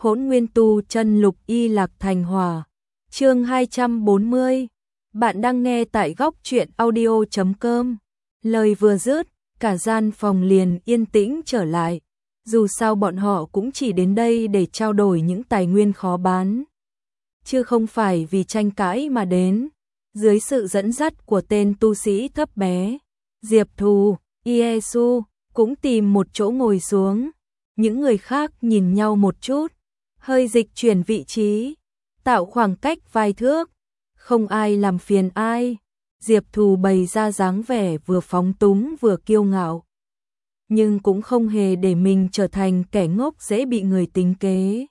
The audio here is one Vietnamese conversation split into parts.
Hỗn Nguyên Tu Chân Lục Y Lạc Thành Hỏa. Chương 240. Bạn đang nghe tại góc truyện audio.com. Lời vừa dứt, cả gian phòng liền yên tĩnh trở lại. Dù sao bọn họ cũng chỉ đến đây để trao đổi những tài nguyên khó bán, chứ không phải vì tranh cãi mà đến. Dưới sự dẫn dắt của tên tu sĩ thấp bé, Diệp Thù, Iesu cũng tìm một chỗ ngồi xuống. Những người khác nhìn nhau một chút, hơi dịch chuyển vị trí, tạo khoảng cách vài thước, không ai làm phiền ai. Diệp Thù bày ra dáng vẻ vừa phóng túng vừa kiêu ngạo, nhưng cũng không hề để mình trở thành kẻ ngốc dễ bị người tính kế.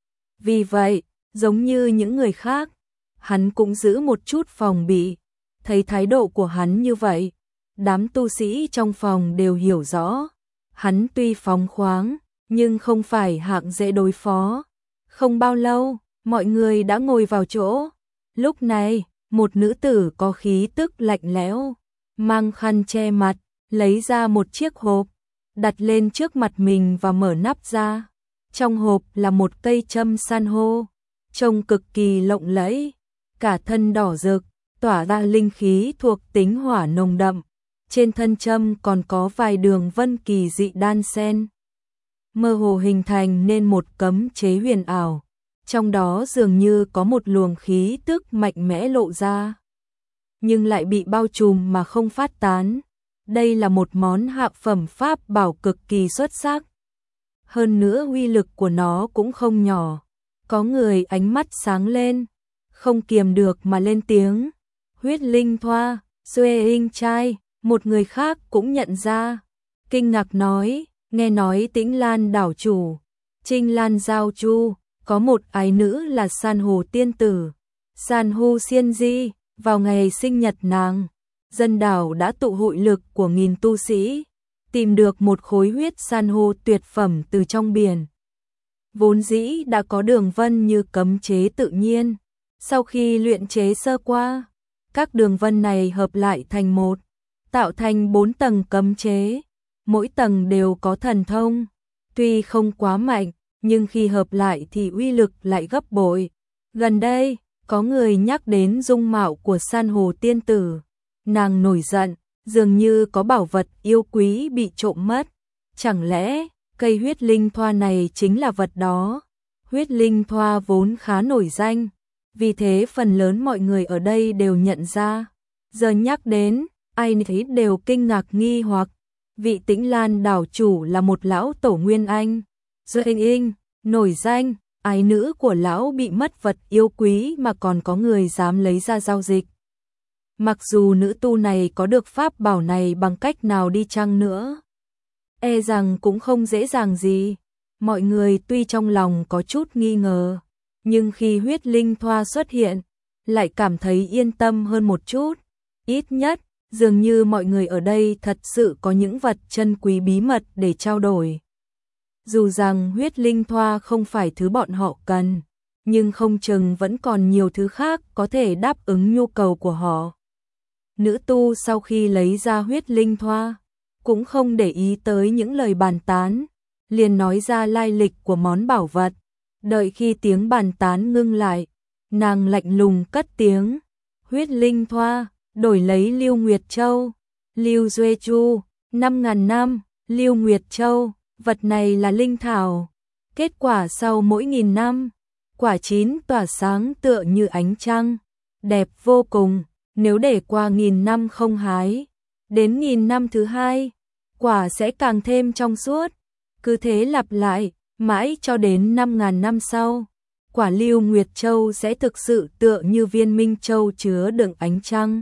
Vì vậy, giống như những người khác, hắn cũng giữ một chút phòng bị. Thấy thái độ của hắn như vậy, đám tu sĩ trong phòng đều hiểu rõ. Hắn tuy phóng khoáng, nhưng không phải hạng dễ đối phó. Không bao lâu, mọi người đã ngồi vào chỗ. Lúc này, một nữ tử có khí tức lạnh lẽo, mang khăn che mặt, lấy ra một chiếc hộp, đặt lên trước mặt mình và mở nắp ra. Trong hộp là một cây châm san hô, trông cực kỳ lộng lẫy, cả thân đỏ rực, tỏa ra linh khí thuộc tính hỏa nồng đậm. Trên thân châm còn có vài đường vân kỳ dị đan xen, mơ hồ hình thành nên một cấm chế huyền ảo. Trong đó dường như có một luồng khí tức mạnh mẽ lộ ra, nhưng lại bị bao trùm mà không phát tán. Đây là một món hạ phẩm pháp bảo cực kỳ xuất sắc. Hơn nữa uy lực của nó cũng không nhỏ. Có người ánh mắt sáng lên, không kiềm được mà lên tiếng. Huyết linh thoa, Xuê Inh trai. Một người khác cũng nhận ra, kinh ngạc nói, nghe nói Tĩnh Lan đảo chủ, Trinh Lan giao chu, có một ái nữ là san hô tiên tử, san hô xiên di. Vào ngày sinh nhật nàng, dân đảo đã tụ hội lực của 1000 tu sĩ, tìm được một khối huyết san hô tuyệt phẩm từ trong biển. Vốn dĩ đã có đường vân như cấm chế tự nhiên, sau khi luyện chế sơ qua, các đường vân này hợp lại thành một, tạo thành 4 tầng cấm chế, mỗi tầng đều có thần thông. Tuy không quá mạnh, nhưng khi hợp lại thì uy lực lại gấp bội. Gần đây, có người nhắc đến dung mạo của san hô tiên tử. Nàng nổi giận, dường như có bảo vật yêu quý bị trộm mất. Chẳng lẽ, cây huyết linh thoa này chính là vật đó? Huyết linh thoa vốn khá nổi danh, vì thế phần lớn mọi người ở đây đều nhận ra. Giờ nhắc đến, ai thấy đều kinh ngạc nghi hoặc. Vị Tĩnh Lan đảo chủ là một lão tổ Nguyên Anh, Xuê Inh, nổi danh, ái nữ của lão bị mất vật yêu quý mà còn có người dám lấy ra giao dịch. Mặc dù nữ tu này có được pháp bảo này bằng cách nào đi chăng nữa, e rằng cũng không dễ dàng gì. Mọi người tuy trong lòng có chút nghi ngờ, nhưng khi huyết linh thoa xuất hiện, lại cảm thấy yên tâm hơn một chút. Ít nhất, dường như mọi người ở đây thật sự có những vật chân quý bí mật để trao đổi. Dù rằng huyết linh thoa không phải thứ bọn họ cần, nhưng không chừng vẫn còn nhiều thứ khác có thể đáp ứng nhu cầu của họ. Nữ tu sau khi lấy ra huyết linh thoa, cũng không để ý tới những lời bàn tán, liền nói ra lai lịch của món bảo vật. Đợi khi tiếng bàn tán ngưng lại, nàng lạnh lùng cất tiếng, huyết linh thoa, đổi lấy Lưu Nguyệt Châu, Lưu Duê Chu, 5.000 năm, Lưu Nguyệt Châu, vật này là linh thảo. Kết quả sau mỗi 1000 năm, quả chín tỏa sáng tựa như ánh trăng, đẹp vô cùng. Nếu để qua 1000 năm không hái, đến 1000 năm thứ hai, quả sẽ càng thêm trong suốt. Cứ thế lặp lại, mãi cho đến 5.000 năm sau, quả Lưu Nguyệt Châu sẽ thực sự tựa như viên minh châu chứa đựng ánh trăng.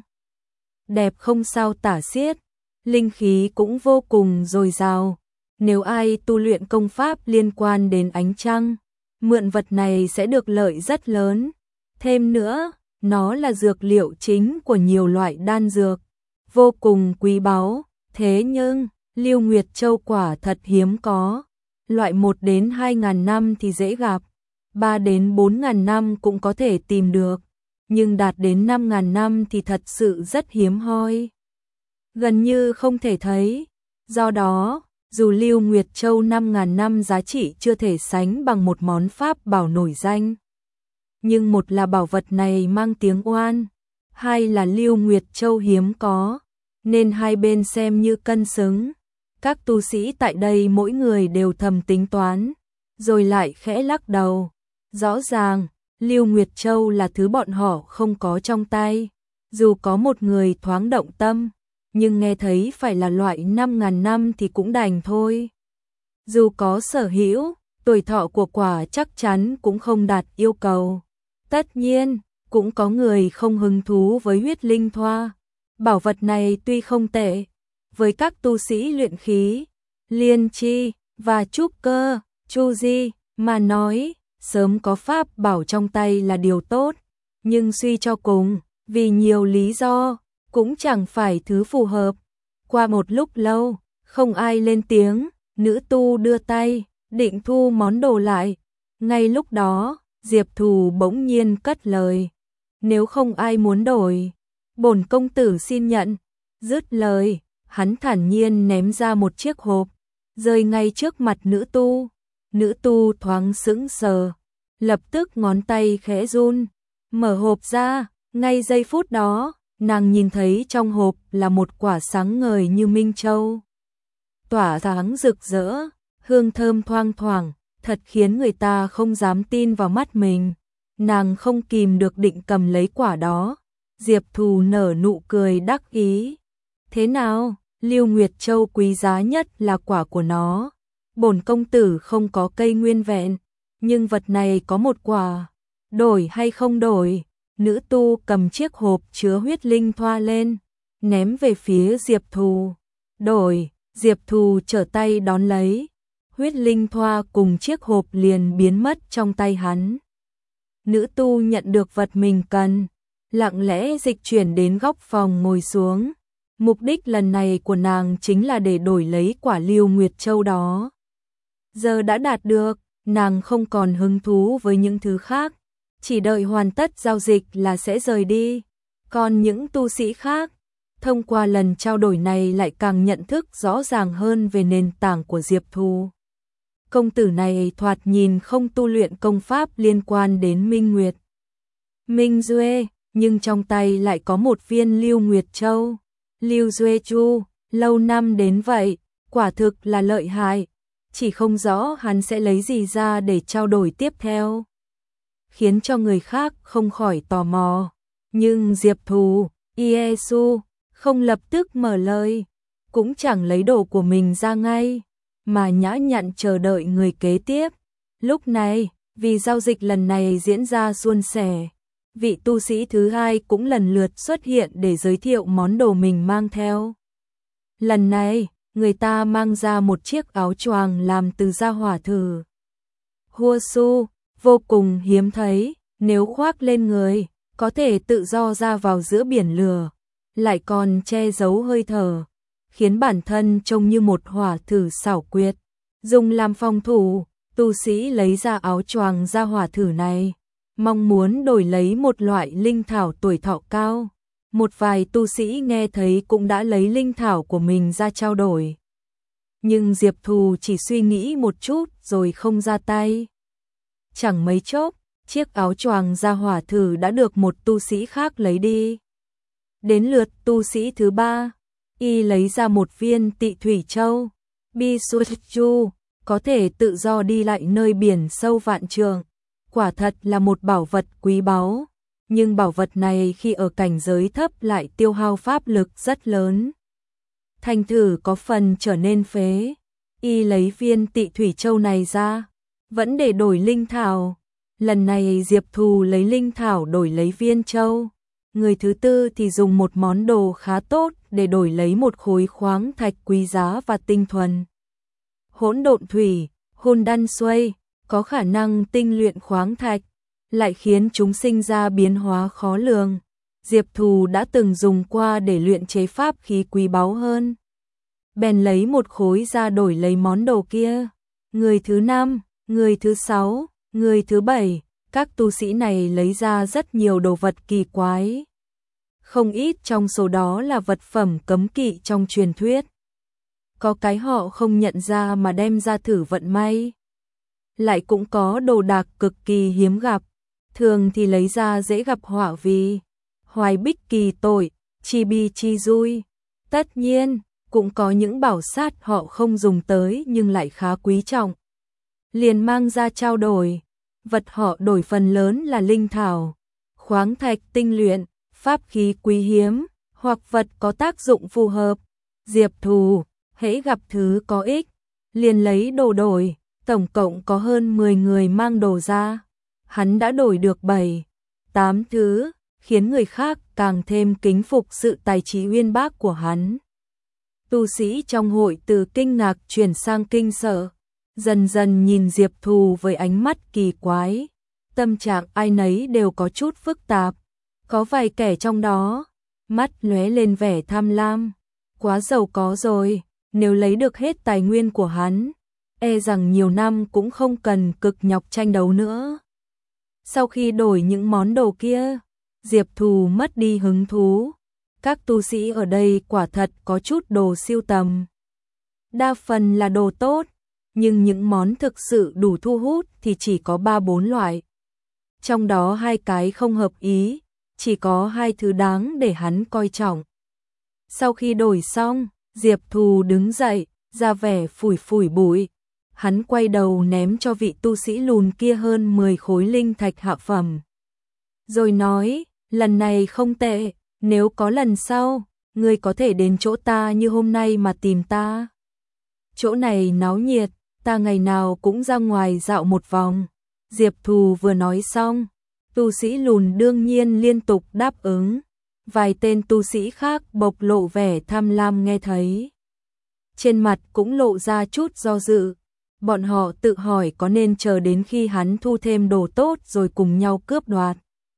Đẹp không sao tả xiết, linh khí cũng vô cùng dồi dào. Nếu ai tu luyện công pháp liên quan đến ánh trăng, mượn vật này sẽ được lợi rất lớn. Thêm nữa, nó là dược liệu chính của nhiều loại đan dược, vô cùng quý báu. Thế nhưng, Lưu Nguyệt Châu quả thật hiếm có. Loại 1 đến 2.000 năm thì dễ gặp, 3 đến 4.000 năm cũng có thể tìm được, nhưng đạt đến 5.000 năm thì thật sự rất hiếm hoi, gần như không thể thấy. Do đó, Dù Lưu Nguyệt Châu 5.000 năm giá trị chưa thể sánh bằng một món pháp bảo nổi danh. Nhưng một là bảo vật này mang tiếng oan, hai là Lưu Nguyệt Châu hiếm có, nên hai bên xem như cân xứng. Các tu sĩ tại đây mỗi người đều thầm tính toán, rồi lại khẽ lắc đầu. Rõ ràng, Lưu Nguyệt Châu là thứ bọn họ không có trong tay. Dù có một người thoáng động tâm, nhưng nghe thấy phải là loại 5.000 năm thì cũng đành thôi. Dù có sở hữu, tuổi thọ của quả chắc chắn cũng không đạt yêu cầu. Tất nhiên, cũng có người không hứng thú với huyết linh thoa. Bảo vật này tuy không tệ, với các tu sĩ luyện khí, liên chi và trúc cơ, chu di mà nói, sớm có pháp bảo trong tay là điều tốt, nhưng suy cho cùng, vì nhiều lý do, cũng chẳng phải thứ phù hợp. Qua một lúc lâu, không ai lên tiếng, nữ tu đưa tay, định thu món đồ lại. Ngay lúc đó, Diệp Thù bỗng nhiên cất lời. Nếu không ai muốn đổi, bổn công tử xin nhận. Dứt lời, hắn thản nhiên ném ra một chiếc hộp, rơi ngay trước mặt nữ tu. Nữ tu thoáng sững sờ, lập tức ngón tay khẽ run, mở hộp ra, ngay giây phút đó, nàng nhìn thấy trong hộp là một quả sáng ngời như minh châu. Tỏa sáng rực rỡ, hương thơm thoang thoảng, thật khiến người ta không dám tin vào mắt mình. Nàng không kìm được định cầm lấy quả đó. Diệp Thù nở nụ cười đắc ý. Thế nào, Lưu Nguyệt Châu quý giá nhất là quả của nó. Bổn công tử không có cây nguyên vẹn, nhưng vật này có một quả. Đổi hay không đổi? Nữ tu cầm chiếc hộp chứa huyết linh thoa lên, ném về phía Diệp Thù. Đổi, Diệp Thù trở tay đón lấy. Huyết linh thoa cùng chiếc hộp liền biến mất trong tay hắn. Nữ tu nhận được vật mình cần, lặng lẽ dịch chuyển đến góc phòng ngồi xuống. Mục đích lần này của nàng chính là để đổi lấy quả Lưu Nguyệt Châu đó. Giờ đã đạt được, nàng không còn hứng thú với những thứ khác, chỉ đợi hoàn tất giao dịch là sẽ rời đi. Còn những tu sĩ khác, thông qua lần trao đổi này lại càng nhận thức rõ ràng hơn về nền tảng của Diệp Thù. Công tử này thoạt nhìn không tu luyện công pháp liên quan đến Minh Nguyệt, Minh Duê, nhưng trong tay lại có một viên Lưu Nguyệt Châu, Lưu Duê Chu, lâu năm đến vậy, quả thực là lợi hại, chỉ không rõ hắn sẽ lấy gì ra để trao đổi tiếp theo, khiến cho người khác không khỏi tò mò. Nhưng Diệp Thù, Iesu, không lập tức mở lời, cũng chẳng lấy đồ của mình ra ngay, mà nhã nhặn chờ đợi người kế tiếp. Lúc này, vì giao dịch lần này diễn ra suôn sẻ, vị tu sĩ thứ hai cũng lần lượt xuất hiện để giới thiệu món đồ mình mang theo. Lần này, người ta mang ra một chiếc áo choàng làm từ da hỏa thử. Hua su, vô cùng hiếm thấy, nếu khoác lên người, có thể tự do ra vào giữa biển lửa, lại còn che giấu hơi thở, khiến bản thân trông như một hỏa thử xảo quyệt. Dùng làm phòng thủ, tu sĩ lấy ra áo choàng da hỏa thử này, mong muốn đổi lấy một loại linh thảo tuổi thọ cao. Một vài tu sĩ nghe thấy cũng đã lấy linh thảo của mình ra trao đổi. Nhưng Diệp Thù chỉ suy nghĩ một chút rồi không ra tay. Chẳng mấy chốc, chiếc áo choàng da hỏa thử đã được một tu sĩ khác lấy đi. Đến lượt tu sĩ thứ ba, y lấy ra một viên Tị Thủy Châu, Bisuchu, có thể tự do đi lại nơi biển sâu vạn trượng. Quả thật là một bảo vật quý báu, nhưng bảo vật này khi ở cảnh giới thấp lại tiêu hao pháp lực rất lớn. Thành thử có phần trở nên phế. Y lấy viên Tị Thủy Châu này ra, vẫn để đổi linh thảo. Lần này Diệp Thù lấy linh thảo đổi lấy viên châu. Người thứ tư thì dùng một món đồ khá tốt để đổi lấy một khối khoáng thạch quý giá và tinh thuần. Hỗn độn thủy, hồn đan xuôi, có khả năng tinh luyện khoáng thạch, lại khiến chúng sinh ra biến hóa khó lường. Diệp Thù đã từng dùng qua để luyện chế pháp khí quý báu hơn. Bèn lấy một khối ra đổi lấy món đồ kia. Người thứ năm, người thứ sáu, người thứ bảy, các tu sĩ này lấy ra rất nhiều đồ vật kỳ quái. Không ít trong số đó là vật phẩm cấm kỵ trong truyền thuyết. có cái họ không nhận ra mà đem ra thử vận may. Lại cũng có đồ đạc cực kỳ hiếm gặp, thường thì lấy ra dễ gặp họa vì hoài bích kỳ tội, chi bi chi vui. Tất nhiên, cũng có những bảo sát họ không dùng tới nhưng lại khá quý trọng. Liền mang ra trao đổi, vật họ đổi phần lớn là linh thảo, khoáng thạch tinh luyện, pháp khí quý hiếm, hoặc vật có tác dụng phù hợp. Diệp Thù, hễ gặp thứ có ích, liền lấy đồ đổi, tổng cộng có hơn 10 người mang đồ ra. Hắn đã đổi được 7, 8 thứ, khiến người khác càng thêm kính phục sự tài trí uyên bác của hắn. Tu sĩ trong hội từ kinh ngạc chuyển sang kinh sợ, dần dần nhìn Diệp Thù với ánh mắt kỳ quái. Tâm trạng ai nấy đều có chút phức tạp, có vài kẻ trong đó, mắt lóe lên vẻ tham lam. Quá giàu có rồi, nếu lấy được hết tài nguyên của hắn, e rằng nhiều năm cũng không cần cực nhọc tranh đấu nữa. Sau khi đổi những món đồ kia, Diệp Thù mất đi hứng thú. Các tu sĩ ở đây quả thật có chút đồ siêu tầm. Đa phần là đồ tốt, nhưng những món thực sự đủ thu hút thì chỉ có 3-4 loại. Trong đó 2 cái không hợp ý, chỉ có 2 thứ đáng để hắn coi trọng. Sau khi đổi xong, Diệp Thù đứng dậy, ra vẻ phủi phủi bụi. Hắn quay đầu ném cho vị tu sĩ lùn kia hơn 10 khối linh thạch hạ phẩm. Rồi nói, lần này không tệ, nếu có lần sau, ngươi có thể đến chỗ ta như hôm nay mà tìm ta. Chỗ này náo nhiệt, ta ngày nào cũng ra ngoài dạo một vòng. Diệp Thù vừa nói xong, tu sĩ lùn đương nhiên liên tục đáp ứng. Vài tên tu sĩ khác bộc lộ vẻ tham lam nghe thấy. Trên mặt cũng lộ ra chút do dự. Bọn họ tự hỏi có nên chờ đến khi hắn thu thêm đồ tốt rồi cùng nhau cướp đoạt.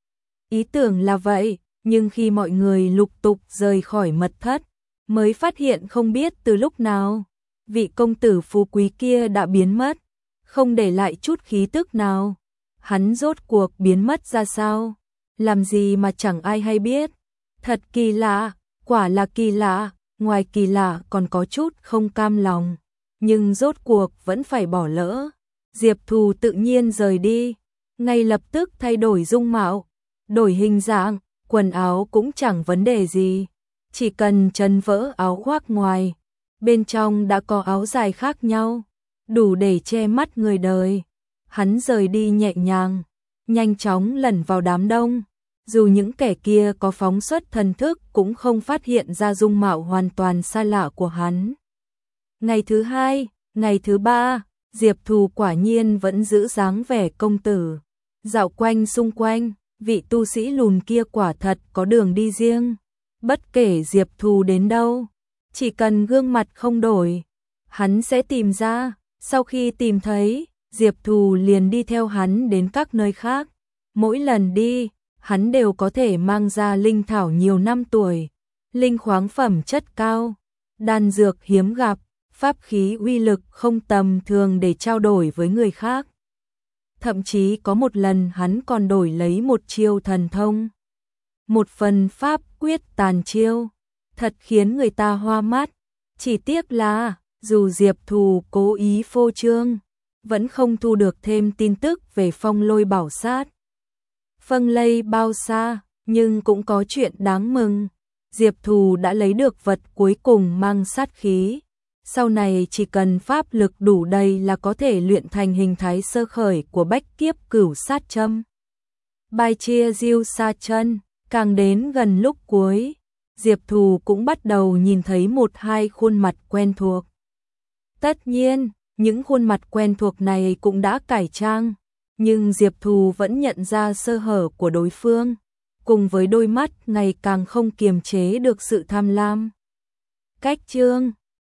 Ý tưởng là vậy, nhưng khi mọi người lục tục rời khỏi mật thất, mới phát hiện không biết từ lúc nào, vị công tử phú quý kia đã biến mất, không để lại chút khí tức nào. Hắn rốt cuộc biến mất ra sao? Làm gì mà chẳng ai hay biết? Thật kỳ lạ, quả là kỳ lạ, ngoài kỳ lạ còn có chút không cam lòng, nhưng rốt cuộc vẫn phải bỏ lỡ. Diệp Thù tự nhiên rời đi, ngay lập tức thay đổi dung mạo, đổi hình dạng, quần áo cũng chẳng vấn đề gì, chỉ cần chân vỡ áo khoác ngoài, bên trong đã có áo dài khác nhau, đủ để che mắt người đời. Hắn rời đi nhẹ nhàng, nhanh chóng lẩn vào đám đông. Dù những kẻ kia có phóng xuất thần thức cũng không phát hiện ra dung mạo hoàn toàn xa lạ của hắn. Ngày thứ 2, ngày thứ 3, Diệp Thù quả nhiên vẫn giữ dáng vẻ công tử. Dạo quanh xung quanh, vị tu sĩ lùn kia quả thật có đường đi riêng. Bất kể Diệp Thù đến đâu, chỉ cần gương mặt không đổi, hắn sẽ tìm ra. Sau khi tìm thấy, Diệp Thù liền đi theo hắn đến các nơi khác. Mỗi lần đi, hắn đều có thể mang ra linh thảo nhiều năm tuổi, linh khoáng phẩm chất cao, đan dược hiếm gặp, pháp khí uy lực không tầm thường để trao đổi với người khác. Thậm chí có một lần hắn còn đổi lấy một chiêu thần thông, một phần pháp quyết tàn chiêu, thật khiến người ta hoa mắt. Chỉ tiếc là, dù Diệp Thù cố ý phô trương, vẫn không thu được thêm tin tức về phong lôi bảo sát. Phân lây bao xa, nhưng cũng có chuyện đáng mừng. Diệp Thù đã lấy được vật cuối cùng mang sát khí. Sau này chỉ cần pháp lực đủ đầy là có thể luyện thành hình thái sơ khởi của bách kiếp cửu sát châm. Bài chia diêu sa chân, càng đến gần lúc cuối, Diệp Thù cũng bắt đầu nhìn thấy 1-2 khuôn mặt quen thuộc. Tất nhiên, những khuôn mặt quen thuộc này cũng đã cải trang, nhưng Diệp Thù vẫn nhận ra sơ hở của đối phương, cùng với đôi mắt ngày càng không kiềm chế được sự tham lam. Cách chương